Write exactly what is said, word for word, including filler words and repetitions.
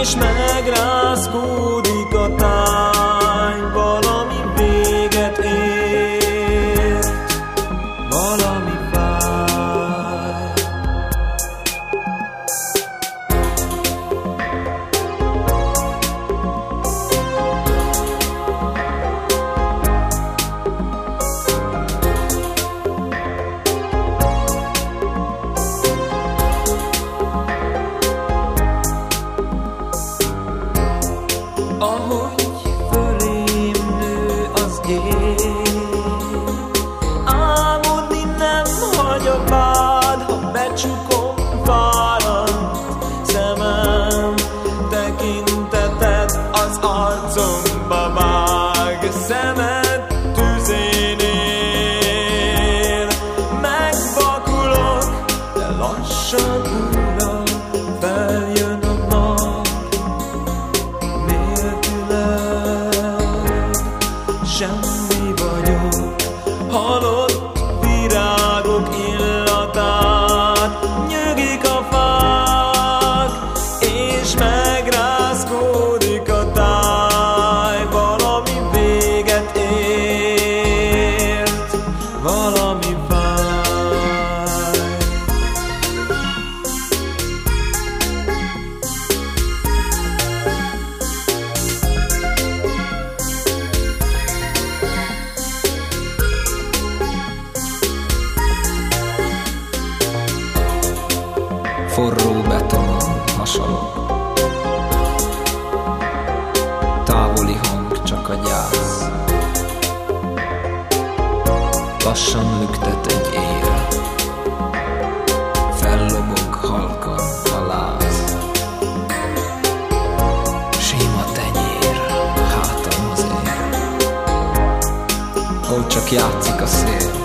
és megrázkódik a táj, valami véget ért, valami fáj. Ahogy fölém nő az ég, álmodni nem hagy a vád, ha becsukom fáradt szemem, tekinteted az arcomba vág, szemed tüzén él. Megvakulok, de lassan újra feljön a nap. Semmi vagyok, halott virágok illatát, nyögik a fák, és megrázkódik a táj, valami véget ért, valami fáj. Forró betonon hasalok, távoli hang csak a gyász, lassan lüktet egy ér, fellobog halkan a láz. Sima tenyér, hátam az ér, ahol csak játszik a szél.